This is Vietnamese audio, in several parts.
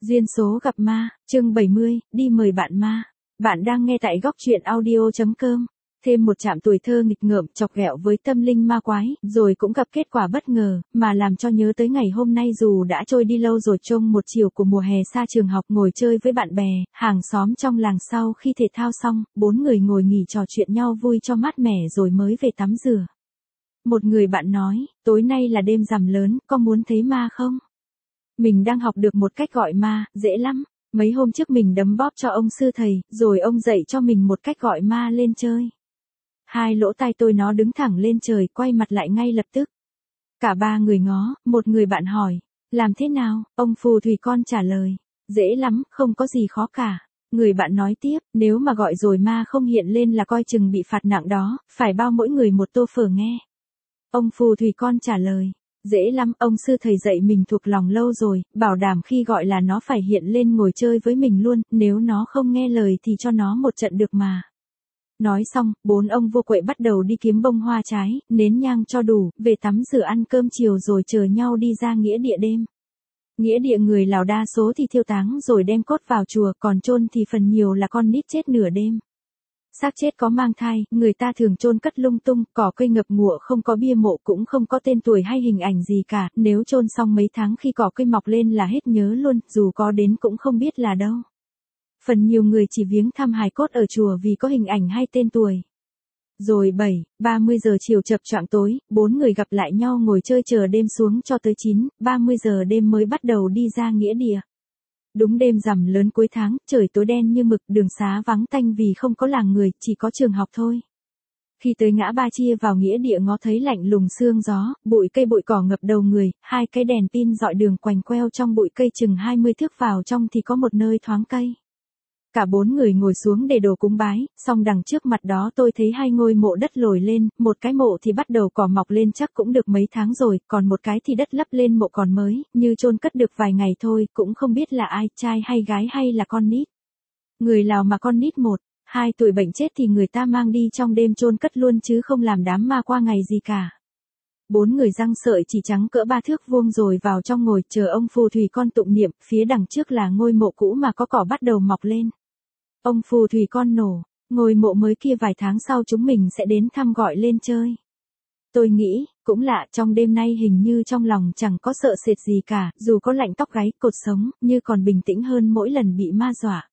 Duyên số gặp ma, chương 70, đi mời bạn ma. Bạn đang nghe tại góc truyện audio.com. Thêm một chạm tuổi thơ nghịch ngợm chọc ghẹo với tâm linh ma quái, rồi cũng gặp kết quả bất ngờ, mà làm cho nhớ tới ngày hôm nay dù đã trôi đi lâu rồi. Trông một chiều của mùa hè xa trường học, ngồi chơi với bạn bè, hàng xóm trong làng. Sau khi thể thao xong, 4 người ngồi nghỉ trò chuyện nhau vui cho mát mẻ rồi mới về tắm rửa. Một người bạn nói, tối nay là đêm rằm lớn, có muốn thấy ma không? Mình đang học được một cách gọi ma, dễ lắm. Mấy hôm trước mình đấm bóp cho ông sư thầy, rồi ông dạy cho mình một cách gọi ma lên chơi. Hai lỗ tai tôi nó đứng thẳng lên trời, quay mặt lại ngay lập tức. Cả ba người ngó, một người bạn hỏi, làm thế nào? Ông phù thủy con trả lời, dễ lắm, không có gì khó cả. Người bạn nói tiếp, nếu mà gọi rồi ma không hiện lên là coi chừng bị phạt nặng đó, phải bao mỗi người một tô phở nghe. Ông phù thủy con trả lời, dễ lắm, ông sư thầy dạy mình thuộc lòng lâu rồi, bảo đảm khi gọi là nó phải hiện lên ngồi chơi với mình luôn, nếu nó không nghe lời thì cho nó một trận được mà. Nói xong, 4 ông vua quậy bắt đầu đi kiếm bông hoa trái, nến nhang cho đủ, về tắm rửa ăn cơm chiều rồi chờ nhau đi ra nghĩa địa đêm. Nghĩa địa người Lào đa số thì thiêu táng rồi đem cốt vào chùa, còn chôn thì phần nhiều là con nít chết nửa đêm. Xác chết có mang thai, người ta thường chôn cất lung tung, cỏ cây ngập ngụa, không có bia mộ cũng không có tên tuổi hay hình ảnh gì cả, nếu chôn xong mấy tháng khi cỏ cây mọc lên là hết nhớ luôn, dù có đến cũng không biết là đâu. Phần nhiều người chỉ viếng thăm hài cốt ở chùa vì có hình ảnh hay tên tuổi. Rồi 7:30 giờ chiều chập choạng tối, 4 người gặp lại nhau ngồi chơi chờ đêm xuống cho tới 9:30 giờ đêm mới bắt đầu đi ra nghĩa địa. Đúng đêm rằm lớn cuối tháng, trời tối đen như mực, đường xá vắng tanh vì không có làng người, chỉ có trường học thôi. Khi tới ngã ba chia vào nghĩa địa ngó thấy lạnh lùng sương gió, bụi cây bụi cỏ ngập đầu người, 2 cái đèn pin dọi đường quanh queo trong bụi cây chừng 20 thước vào trong thì có một nơi thoáng cây. Cả 4 người ngồi xuống để đồ cúng bái, xong đằng trước mặt đó tôi thấy 2 ngôi mộ đất lồi lên, một cái mộ thì bắt đầu cỏ mọc lên chắc cũng được mấy tháng rồi, còn một cái thì đất lấp lên mộ còn mới, như chôn cất được vài ngày thôi, cũng không biết là ai, trai hay gái hay là con nít. Người Lào mà con nít 1-2 tuổi bệnh chết thì người ta mang đi trong đêm chôn cất luôn chứ không làm đám ma qua ngày gì cả. 4 người răng sợi chỉ trắng cỡ 3 thước vuông rồi vào trong ngồi chờ ông phù thủy con tụng niệm, phía đằng trước là ngôi mộ cũ mà có cỏ bắt đầu mọc lên. Ông phù thủy con nổ, ngôi mộ mới kia vài tháng sau chúng mình sẽ đến thăm gọi lên chơi. Tôi nghĩ, cũng lạ, trong đêm nay hình như trong lòng chẳng có sợ sệt gì cả, dù có lạnh tóc gáy, cột sống, như còn bình tĩnh hơn mỗi lần bị ma dọa.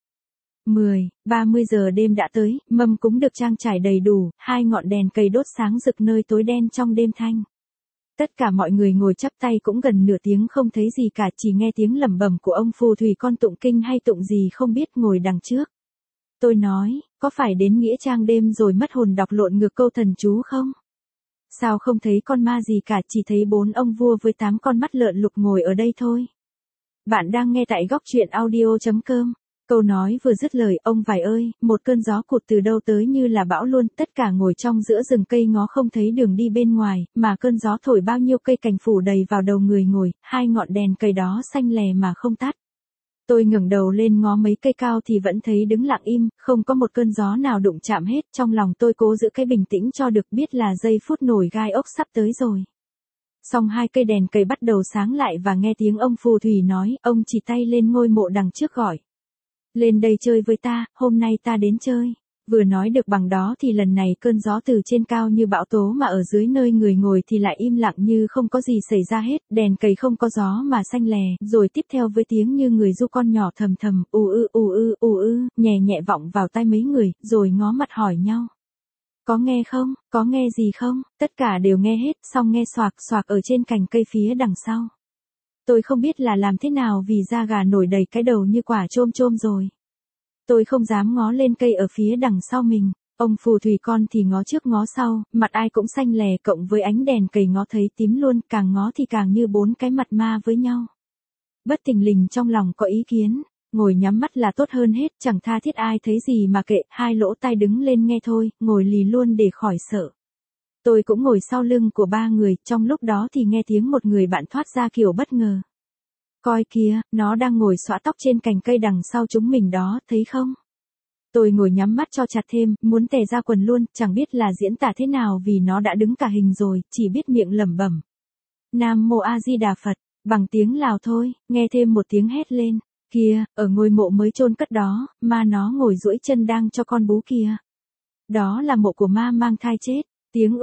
10:30 giờ đêm đã tới, mâm cúng được trang trải đầy đủ, 2 ngọn đèn cầy đốt sáng rực nơi tối đen trong đêm thanh. Tất cả mọi người ngồi chắp tay cũng gần nửa tiếng không thấy gì cả, chỉ nghe tiếng lẩm bẩm của ông phù thủy con tụng kinh hay tụng gì không biết ngồi đằng trước. Tôi nói, có phải đến nghĩa trang đêm rồi mất hồn đọc lộn ngược câu thần chú không? Sao không thấy con ma gì cả, chỉ thấy 4 ông vua với 8 con mắt lợn lục ngồi ở đây thôi. Bạn đang nghe tại góc truyện audio.com. Câu nói vừa dứt lời, ông vải ơi, một cơn gió cụt từ đâu tới như là bão luôn, tất cả ngồi trong giữa rừng cây ngó không thấy đường đi bên ngoài, mà cơn gió thổi bao nhiêu cây cành phủ đầy vào đầu người ngồi, 2 ngọn đèn cây đó xanh lè mà không tắt. Tôi ngẩng đầu lên ngó mấy cây cao thì vẫn thấy đứng lặng im, không có một cơn gió nào đụng chạm hết, trong lòng tôi cố giữ cái bình tĩnh cho được, biết là giây phút nổi gai ốc sắp tới rồi. Xong 2 cây đèn cây bắt đầu sáng lại và nghe tiếng ông phù thủy nói, ông chỉ tay lên ngôi mộ đằng trước gọi. Lên đây chơi với ta, hôm nay ta đến chơi. Vừa nói được bằng đó thì lần này cơn gió từ trên cao như bão tố mà ở dưới nơi người ngồi thì lại im lặng như không có gì xảy ra hết, đèn cầy không có gió mà xanh lè, rồi tiếp theo với tiếng như người ru con nhỏ thầm thầm, ù ư, nhẹ nhẹ vọng vào tai mấy người, rồi ngó mặt hỏi nhau. Có nghe không, có nghe gì không, tất cả đều nghe hết, xong nghe xoạc xoạc ở trên cành cây phía đằng sau. Tôi không biết là làm thế nào vì da gà nổi đầy cái đầu như quả chôm chôm rồi. Tôi không dám ngó lên cây ở phía đằng sau mình, ông phù thủy con thì ngó trước ngó sau, mặt ai cũng xanh lè cộng với ánh đèn cầy ngó thấy tím luôn, càng ngó thì càng như 4 cái mặt ma với nhau. Bất thình lình trong lòng có ý kiến, ngồi nhắm mắt là tốt hơn hết, chẳng tha thiết ai thấy gì mà kệ, 2 lỗ tai đứng lên nghe thôi, ngồi lì luôn để khỏi sợ. Tôi cũng ngồi sau lưng của 3 người, trong lúc đó thì nghe tiếng một người bạn thoát ra kiểu bất ngờ. Coi kìa, nó đang ngồi xõa tóc trên cành cây đằng sau chúng mình đó, thấy không? Tôi ngồi nhắm mắt cho chặt thêm, muốn tè ra quần luôn, chẳng biết là diễn tả thế nào vì nó đã đứng cả hình rồi, chỉ biết miệng lẩm bẩm. Nam Mô A Di Đà Phật, bằng tiếng Lào thôi, nghe thêm một tiếng hét lên. Kia, ở ngôi mộ mới chôn cất đó, ma nó ngồi duỗi chân đang cho con bú kia. Đó là mộ của ma mang thai chết. Tiếng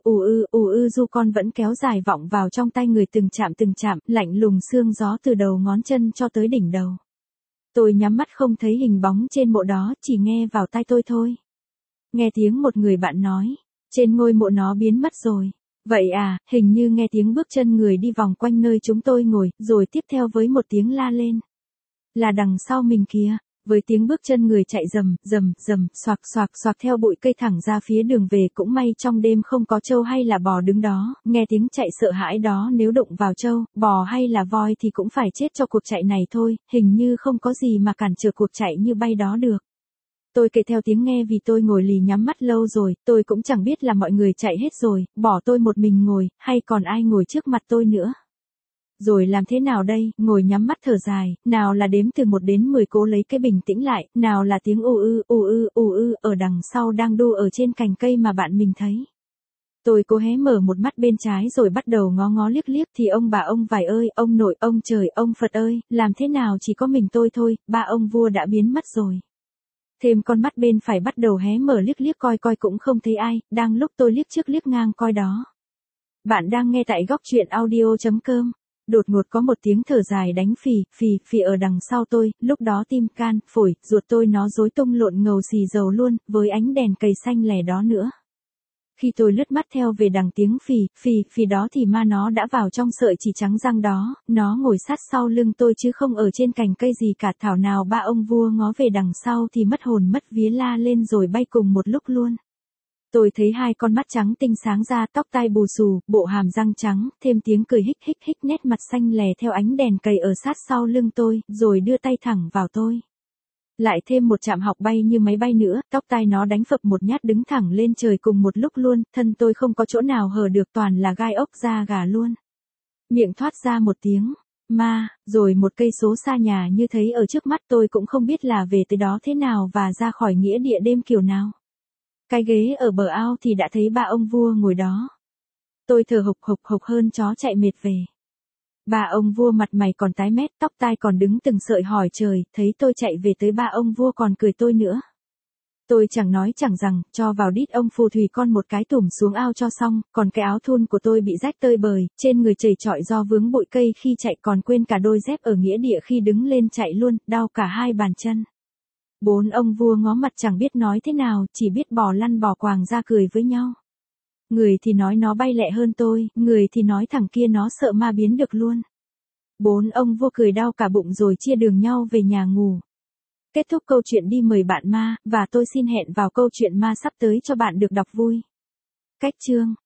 ù ư du con vẫn kéo dài vọng vào trong tai người từng chạm, lạnh lùng xương gió từ đầu ngón chân cho tới đỉnh đầu. Tôi nhắm mắt không thấy hình bóng trên mộ đó, chỉ nghe vào tai tôi thôi. Nghe tiếng một người bạn nói, trên ngôi mộ nó biến mất rồi. Vậy à, hình như nghe tiếng bước chân người đi vòng quanh nơi chúng tôi ngồi, rồi tiếp theo với một tiếng la lên. Là đằng sau mình kìa. Với tiếng bước chân người chạy rầm, xoạc theo bụi cây thẳng ra phía đường về, cũng may trong đêm không có trâu hay là bò đứng đó, nghe tiếng chạy sợ hãi đó, nếu đụng vào trâu, bò hay là voi thì cũng phải chết cho cuộc chạy này thôi, hình như không có gì mà cản trở cuộc chạy như bay đó được. Tôi kể theo tiếng nghe vì tôi ngồi lì nhắm mắt lâu rồi, tôi cũng chẳng biết là mọi người chạy hết rồi, bỏ tôi một mình ngồi, hay còn ai ngồi trước mặt tôi nữa. Rồi làm thế nào đây, ngồi nhắm mắt thở dài, nào là đếm từ 1 đến 10 cố lấy cái bình tĩnh lại, nào là tiếng ù ư ở đằng sau đang đu ở trên cành cây mà bạn mình thấy. Tôi cố hé mở một mắt bên trái rồi bắt đầu ngó liếc thì ông bà ông vải ơi, ông nội, ông trời, ông Phật ơi, làm thế nào chỉ có mình tôi thôi, ba ông vua đã biến mất rồi. Thêm con mắt bên phải bắt đầu hé mở liếc coi cũng không thấy ai, đang lúc tôi liếc trước liếc ngang coi đó. Bạn đang nghe tại góc truyện audio.com. Đột ngột có một tiếng thở dài đánh phì ở đằng sau tôi, lúc đó tim can, phổi, ruột tôi nó rối tung lộn ngầu xì dầu luôn, với ánh đèn cầy xanh lẻ đó nữa. Khi tôi lướt mắt theo về đằng tiếng phì đó thì ma nó đã vào trong sợi chỉ trắng răng đó, nó ngồi sát sau lưng tôi chứ không ở trên cành cây gì cả, thảo nào ba ông vua ngó về đằng sau thì mất hồn mất vía la lên rồi bay cùng một lúc luôn. Tôi thấy 2 con mắt trắng tinh sáng ra, tóc tai bù xù, bộ hàm răng trắng, thêm tiếng cười hích, nét mặt xanh lè theo ánh đèn cầy ở sát sau lưng tôi, rồi đưa tay thẳng vào tôi. Lại thêm một chạm học bay như máy bay nữa, tóc tai nó đánh phập một nhát đứng thẳng lên trời cùng một lúc luôn, thân tôi không có chỗ nào hở được, toàn là gai ốc da gà luôn. Miệng thoát ra một tiếng, ma, rồi 1 cây số xa nhà như thấy ở trước mắt, tôi cũng không biết là về tới đó thế nào và ra khỏi nghĩa địa đêm kiểu nào. Cái ghế ở bờ ao thì đã thấy ba ông vua ngồi đó. Tôi thở hộc hơn chó chạy mệt về. Ba ông vua mặt mày còn tái mét, tóc tai còn đứng từng sợi hỏi trời, thấy tôi chạy về tới ba ông vua còn cười tôi nữa. Tôi chẳng nói chẳng rằng, cho vào đít ông phù thủy con một cái tủm xuống ao cho xong, còn cái áo thun của tôi bị rách tơi bời, trên người chầy chọi do vướng bụi cây khi chạy, còn quên cả đôi dép ở nghĩa địa khi đứng lên chạy luôn, đau cả 2 bàn chân. 4 ông vua ngó mặt chẳng biết nói thế nào, chỉ biết bò lăn bò quàng ra cười với nhau. Người thì nói nó bay lẹ hơn tôi, người thì nói thằng kia nó sợ ma biến được luôn. 4 ông vua cười đau cả bụng rồi chia đường nhau về nhà ngủ. Kết thúc câu chuyện đi mời bạn ma, và tôi xin hẹn vào câu chuyện ma sắp tới cho bạn được đọc vui. Cách chương